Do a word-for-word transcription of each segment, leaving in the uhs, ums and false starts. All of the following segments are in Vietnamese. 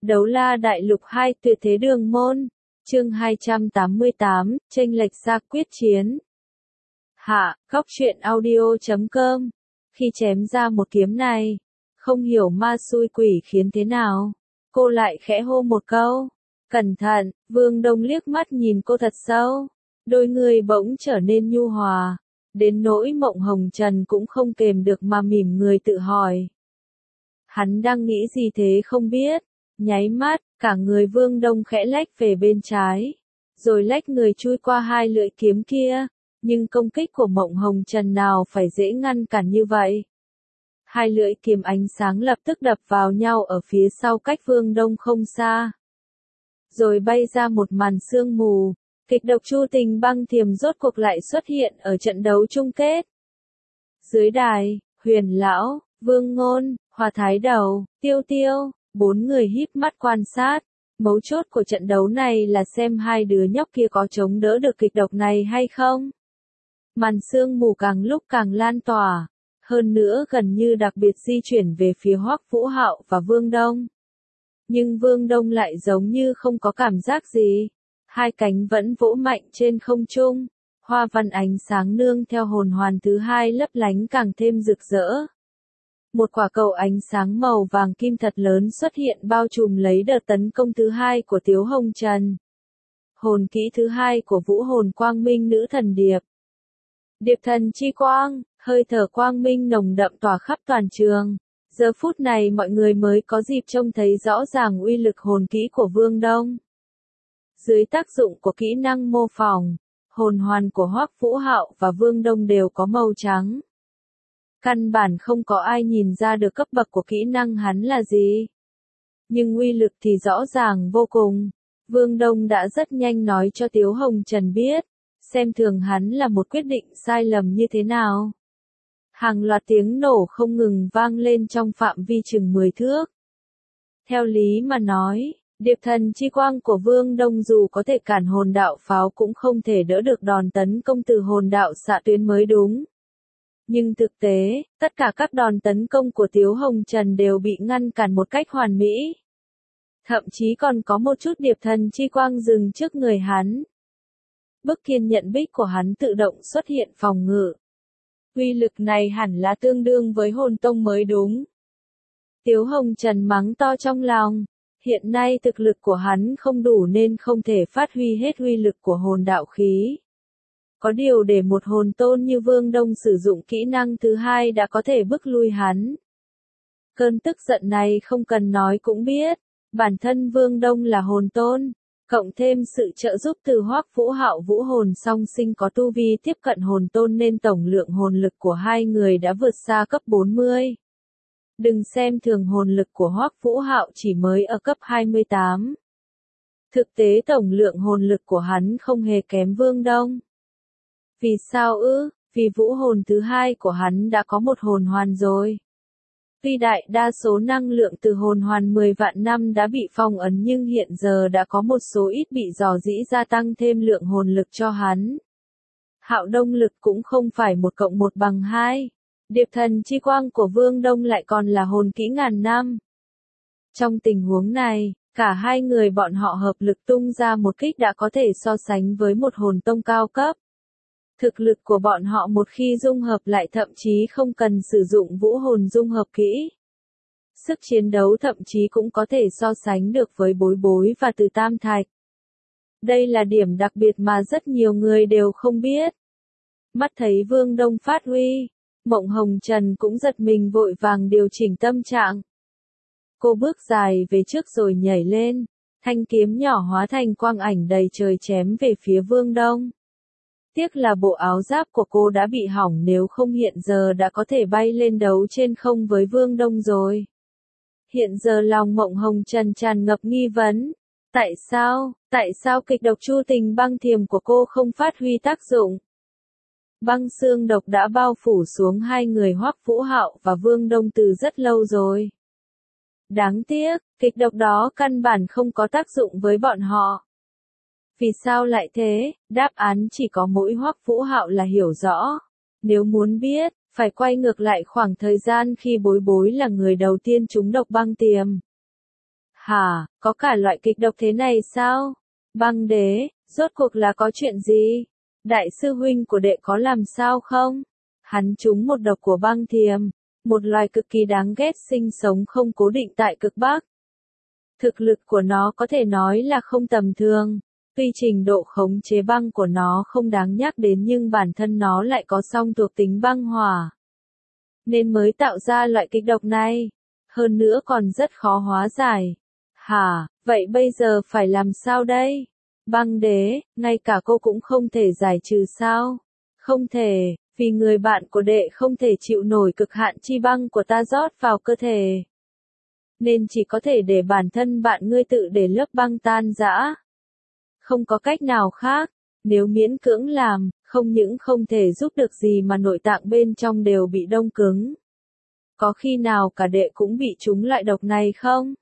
Đấu La Đại Lục hai Tuyệt Thế Đường Môn, chương hai trăm tám mươi tám, chênh lệch gia quyết chiến. Hạ, góc truyện audio chấm com. Khi chém ra một kiếm này, không hiểu ma xui quỷ khiến thế nào, cô lại khẽ hô một câu, cẩn thận. Vương Đông liếc mắt nhìn cô thật sâu, đôi người bỗng trở nên nhu hòa, đến nỗi Mộng Hồng Trần cũng không kềm được mà mỉm người tự hỏi. Hắn đang nghĩ gì thế không biết, nháy mắt, cả người Vương Đông khẽ lách về bên trái, rồi lách người chui qua hai lưỡi kiếm kia, nhưng công kích của Mộng Hồng Trần nào phải dễ ngăn cản như vậy. Hai lưỡi kiếm ánh sáng lập tức đập vào nhau ở phía sau cách Vương Đông không xa. Rồi bay ra một màn sương mù, kịch độc Chu Tình Băng Thiềm rốt cuộc lại xuất hiện ở trận đấu chung kết. Dưới đài, Huyền Lão, Vương Ngôn, Hòa Thái Đầu, Tiêu Tiêu, bốn người híp mắt quan sát. Mấu chốt của trận đấu này là xem hai đứa nhóc kia có chống đỡ được kịch độc này hay không. Màn sương mù càng lúc càng lan tỏa, hơn nữa gần như đặc biệt di chuyển về phía Hoắc Vũ Hạo và Vương Đông. Nhưng Vương Đông lại giống như không có cảm giác gì, hai cánh vẫn vỗ mạnh trên không trung, hoa văn ánh sáng nương theo hồn hoàn thứ hai lấp lánh càng thêm rực rỡ. Một quả cầu ánh sáng màu vàng kim thật lớn xuất hiện bao trùm lấy đợt tấn công thứ hai của Tiếu Hồng Trần. Hồn kỹ thứ hai của Vũ Hồn Quang Minh Nữ Thần Điệp. Điệp thần chi quang, hơi thở quang minh nồng đậm tỏa khắp toàn trường. Giờ phút này mọi người mới có dịp trông thấy rõ ràng uy lực hồn kỹ của Vương Đông. Dưới tác dụng của kỹ năng mô phỏng, hồn hoàn của Hoắc Vũ Hạo và Vương Đông đều có màu trắng. Căn bản không có ai nhìn ra được cấp bậc của kỹ năng hắn là gì. Nhưng uy lực thì rõ ràng vô cùng. Vương Đông đã rất nhanh nói cho Tiếu Hồng Trần biết, xem thường hắn là một quyết định sai lầm như thế nào. Hàng loạt tiếng nổ không ngừng vang lên trong phạm vi chừng mười thước. Theo lý mà nói, điệp thần chi quang của Vương Đông dù có thể cản hồn đạo pháo cũng không thể đỡ được đòn tấn công từ hồn đạo xạ tuyến mới đúng. Nhưng thực tế, tất cả các đòn tấn công của Tiếu Hồng Trần đều bị ngăn cản một cách hoàn mỹ. Thậm chí còn có một chút điệp thần chi quang dừng trước người hắn. Bức kiên nhận bích của hắn tự động xuất hiện phòng ngự. Uy lực này hẳn là tương đương với hồn tông mới đúng. Tiếu Hồng Trần mắng to trong lòng. Hiện nay thực lực của hắn không đủ nên không thể phát huy hết uy lực của hồn đạo khí. Có điều để một hồn tôn như Vương Đông sử dụng kỹ năng thứ hai đã có thể bức lui hắn. Cơn tức giận này không cần nói cũng biết, bản thân Vương Đông là hồn tôn, cộng thêm sự trợ giúp từ Hoắc Vũ Hạo Vũ Hồn Song Sinh có tu vi tiếp cận hồn tôn nên tổng lượng hồn lực của hai người đã vượt xa cấp bốn mươi. Đừng xem thường hồn lực của Hoắc Vũ Hạo chỉ mới ở cấp hai mươi tám. Thực tế tổng lượng hồn lực của hắn không hề kém Vương Đông. Vì sao ư? Vì vũ hồn thứ hai của hắn đã có một hồn hoàn rồi. Tuy đại đa số năng lượng từ hồn hoàn mười vạn năm đã bị phong ấn nhưng hiện giờ đã có một số ít bị dò dỉ gia tăng thêm lượng hồn lực cho hắn. Hạo Đông lực cũng không phải một cộng một bằng hai. Điệp thần chi quang của Vương Đông lại còn là hồn kỹ ngàn năm. Trong tình huống này, cả hai người bọn họ hợp lực tung ra một kích đã có thể so sánh với một hồn tông cao cấp. Thực lực của bọn họ một khi dung hợp lại thậm chí không cần sử dụng vũ hồn dung hợp kỹ. Sức chiến đấu thậm chí cũng có thể so sánh được với Bối Bối và Từ Tam Thạch. Đây là điểm đặc biệt mà rất nhiều người đều không biết. Mắt thấy Vương Đông phát huy, Mộng Hồng Trần cũng giật mình vội vàng điều chỉnh tâm trạng. Cô bước dài về trước rồi nhảy lên, thanh kiếm nhỏ hóa thành quang ảnh đầy trời chém về phía Vương Đông. Tiếc là bộ áo giáp của cô đã bị hỏng nếu không hiện giờ đã có thể bay lên đấu trên không với Vương Đông rồi. Hiện giờ lòng Mộng Hồng Trần tràn ngập nghi vấn. Tại sao, tại sao kịch độc Chu Tình Băng Thiềm của cô không phát huy tác dụng? Băng xương độc đã bao phủ xuống hai người Hoắc Vũ Hạo và Vương Đông từ rất lâu rồi. Đáng tiếc, kịch độc đó căn bản không có tác dụng với bọn họ. Vì sao lại thế? Đáp án chỉ có mỗi Hoắc Vũ Hạo là hiểu rõ. Nếu muốn biết, phải quay ngược lại khoảng thời gian khi Bối Bối là người đầu tiên trúng độc băng tiềm. Hả, có cả loại kịch độc thế này sao? Băng đế, rốt cuộc là có chuyện gì? Đại sư huynh của đệ có làm sao không? Hắn trúng một độc của băng thiềm, một loài cực kỳ đáng ghét sinh sống không cố định tại cực Bắc. Thực lực của nó có thể nói là không tầm thường. Tuy trình độ khống chế băng của nó không đáng nhắc đến nhưng bản thân nó lại có song thuộc tính băng hỏa. Nên mới tạo ra loại kịch độc này. Hơn nữa còn rất khó hóa giải. Hả, vậy bây giờ phải làm sao đây? Băng đế, ngay cả cô cũng không thể giải trừ sao? Không thể, vì người bạn của đệ không thể chịu nổi cực hạn chi băng của ta rót vào cơ thể. Nên chỉ có thể để bản thân bạn ngươi tự để lớp băng tan rã. Không có cách nào khác, nếu miễn cưỡng làm, không những không thể giúp được gì mà nội tạng bên trong đều bị đông cứng. Có khi nào cả đệ cũng bị trúng loại độc này không?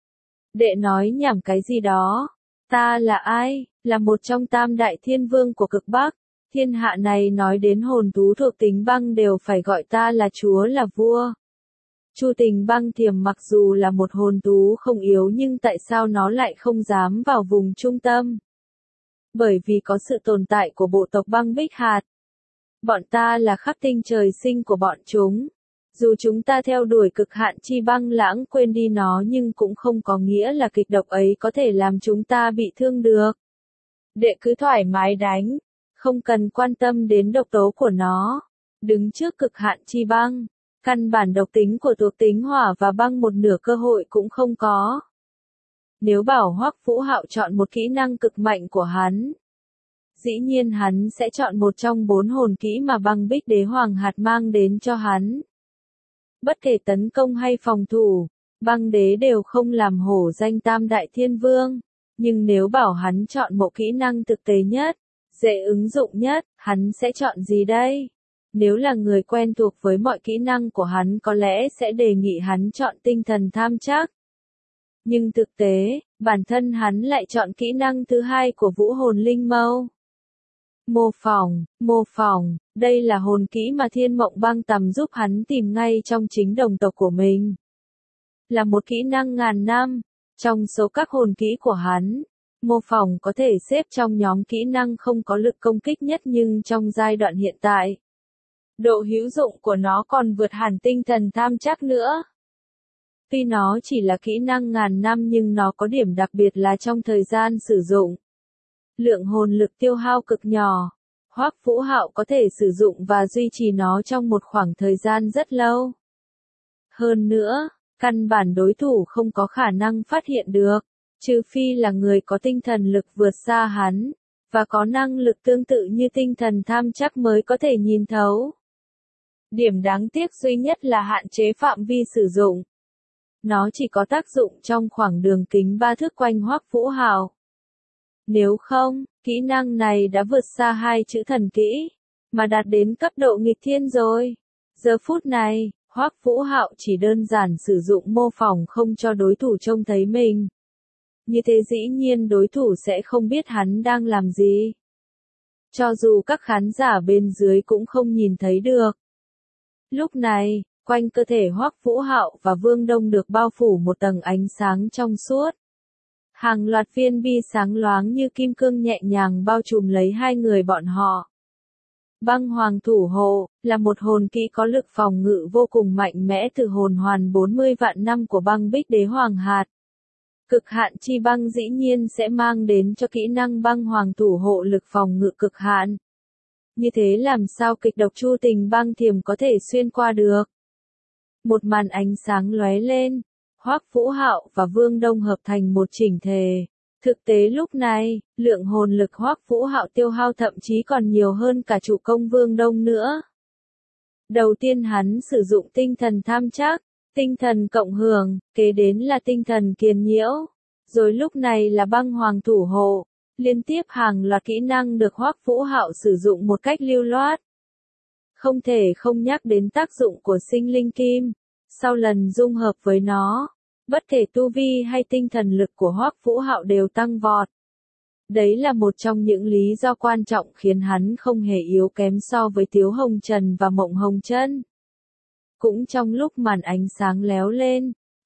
Đệ nói nhảm cái gì đó? Ta là ai? Là một trong tam đại thiên vương của cực Bắc. Thiên hạ này nói đến hồn thú thuộc tính băng đều phải gọi ta là chúa là vua. Chu Tình Băng Thiềm mặc dù là một hồn thú không yếu nhưng tại sao nó lại không dám vào vùng trung tâm? Bởi vì có sự tồn tại của bộ tộc băng bích hạt. Bọn ta là khắc tinh trời sinh của bọn chúng. Dù chúng ta theo đuổi cực hạn chi băng lãng quên đi nó nhưng cũng không có nghĩa là kịch độc ấy có thể làm chúng ta bị thương được. Đệ cứ thoải mái đánh, không cần quan tâm đến độc tố của nó. Đứng trước cực hạn chi băng, căn bản độc tính của thuộc tính hỏa và băng một nửa cơ hội cũng không có. Nếu bảo Hoắc Vũ Hạo chọn một kỹ năng cực mạnh của hắn, dĩ nhiên hắn sẽ chọn một trong bốn hồn kỹ mà băng bích đế hoàng hạt mang đến cho hắn. Bất kể tấn công hay phòng thủ, băng đế đều không làm hổ danh tam đại thiên vương. Nhưng nếu bảo hắn chọn một kỹ năng thực tế nhất, dễ ứng dụng nhất, hắn sẽ chọn gì đây? Nếu là người quen thuộc với mọi kỹ năng của hắn có lẽ sẽ đề nghị hắn chọn tinh thần tham trắc. Nhưng thực tế, bản thân hắn lại chọn kỹ năng thứ hai của vũ hồn linh mâu. Mô phỏng, mô phỏng, đây là hồn kỹ mà Thiên Mộng Băng Tầm giúp hắn tìm ngay trong chính đồng tộc của mình. Là một kỹ năng ngàn năm, trong số các hồn kỹ của hắn, mô phỏng có thể xếp trong nhóm kỹ năng không có lực công kích nhất nhưng trong giai đoạn hiện tại, độ hữu dụng của nó còn vượt hẳn tinh thần tham trắc nữa. Tuy nó chỉ là kỹ năng ngàn năm nhưng nó có điểm đặc biệt là trong thời gian sử dụng, lượng hồn lực tiêu hao cực nhỏ. Hoắc Vũ Hạo có thể sử dụng và duy trì nó trong một khoảng thời gian rất lâu. Hơn nữa, căn bản đối thủ không có khả năng phát hiện được, trừ phi là người có tinh thần lực vượt xa hắn, và có năng lực tương tự như tinh thần tham trắc mới có thể nhìn thấu. Điểm đáng tiếc duy nhất là hạn chế phạm vi sử dụng. Nó chỉ có tác dụng trong khoảng đường kính ba thước quanh Hoắc Vũ Hạo. Nếu không, kỹ năng này đã vượt xa hai chữ thần kỹ, mà đạt đến cấp độ nghịch thiên rồi. Giờ phút này, Hoắc Vũ Hạo chỉ đơn giản sử dụng mô phỏng không cho đối thủ trông thấy mình. Như thế dĩ nhiên đối thủ sẽ không biết hắn đang làm gì. Cho dù các khán giả bên dưới cũng không nhìn thấy được. Lúc này, quanh cơ thể Hoắc Vũ Hạo và Vương Đông được bao phủ một tầng ánh sáng trong suốt. Hàng loạt viên bi sáng loáng như kim cương nhẹ nhàng bao trùm lấy hai người bọn họ. Băng Hoàng Thủ Hộ là một hồn kỹ có lực phòng ngự vô cùng mạnh mẽ từ hồn hoàn bốn mươi vạn năm của băng bích đế hoàng hạt. Cực hạn chi băng dĩ nhiên sẽ mang đến cho kỹ năng Băng Hoàng Thủ Hộ lực phòng ngự cực hạn. Như thế làm sao kịch độc Chu Tình Băng Thiềm có thể xuyên qua được? Một màn ánh sáng lóe lên, Hoắc Vũ Hạo và Vương Đông hợp thành một chỉnh thể. Thực tế lúc này, lượng hồn lực Hoắc Vũ Hạo tiêu hao thậm chí còn nhiều hơn cả chủ công Vương Đông nữa. Đầu tiên hắn sử dụng tinh thần tham trắc, tinh thần cộng hưởng, kế đến là tinh thần kiền nhiễu, rồi lúc này là Băng Hoàng Thủ Hộ. Liên tiếp hàng loạt kỹ năng được Hoắc Vũ Hạo sử dụng một cách lưu loát. Không thể không nhắc đến tác dụng của sinh linh kim. Sau lần dung hợp với nó, bất kể tu vi hay tinh thần lực của Hoắc Vũ Hạo đều tăng vọt. Đấy là một trong những lý do quan trọng khiến hắn không hề yếu kém so với Tiếu Hồng Trần và Mộng Hồng Chân. Cũng trong lúc màn ánh sáng léo lên,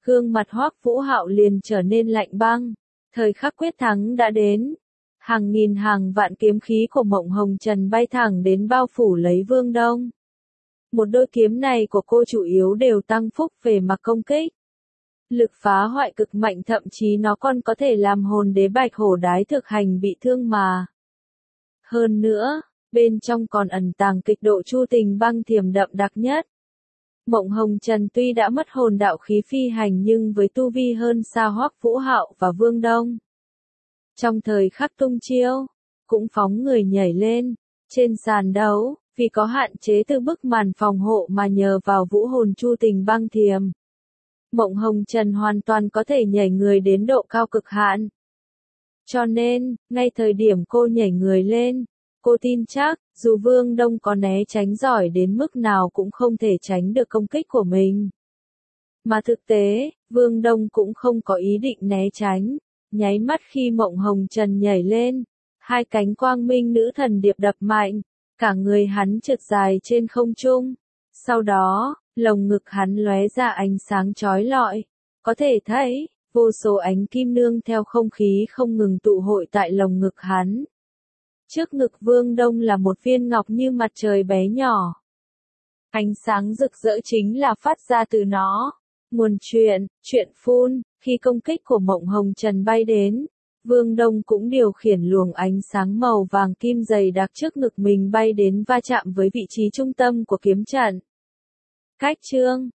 Gương mặt Hoắc Vũ Hạo liền trở nên lạnh băng. Thời khắc quyết thắng đã đến. Hàng nghìn hàng vạn kiếm khí của Mộng Hồng Trần bay thẳng đến bao phủ lấy Vương Đông. Một đôi kiếm này của cô chủ yếu đều tăng phúc về mặt công kích. Lực phá hoại cực mạnh, thậm chí nó còn có thể làm hồn đế Bạch Hổ Đái thực hành bị thương mà. Hơn nữa, bên trong còn ẩn tàng kịch độ Chu Tình Băng Thiểm đậm đặc nhất. Mộng Hồng Trần tuy đã mất hồn đạo khí phi hành nhưng với tu vi hơn xa Hoắc Vũ Hạo và Vương Đông. Trong thời khắc tung chiêu, cũng phóng người nhảy lên, trên sàn đấu, vì có hạn chế từ bức màn phòng hộ mà nhờ vào vũ hồn Chu Tình Băng Thiểm. Mộng Hồng Trần hoàn toàn có thể nhảy người đến độ cao cực hạn. Cho nên, ngay thời điểm cô nhảy người lên, cô tin chắc, dù Vương Đông có né tránh giỏi đến mức nào cũng không thể tránh được công kích của mình. Mà thực tế, Vương Đông cũng không có ý định né tránh. Nháy mắt khi Mộng Hồng Trần nhảy lên, hai cánh quang minh nữ thần điệp đập mạnh, cả người hắn trượt dài trên không trung. Sau đó, lồng ngực hắn lóe ra ánh sáng chói lọi, có thể thấy, vô số ánh kim nương theo không khí không ngừng tụ hội tại lồng ngực hắn. Trước ngực Vương Đông là một viên ngọc như mặt trời bé nhỏ. Ánh sáng rực rỡ chính là phát ra từ nó. Nguồn chuyện, chuyện phun, khi công kích của Mộng Hồng Trần bay đến, Vương Đông cũng điều khiển luồng ánh sáng màu vàng kim dày đặc trước ngực mình bay đến va chạm với vị trí trung tâm của kiếm trận. Cách chương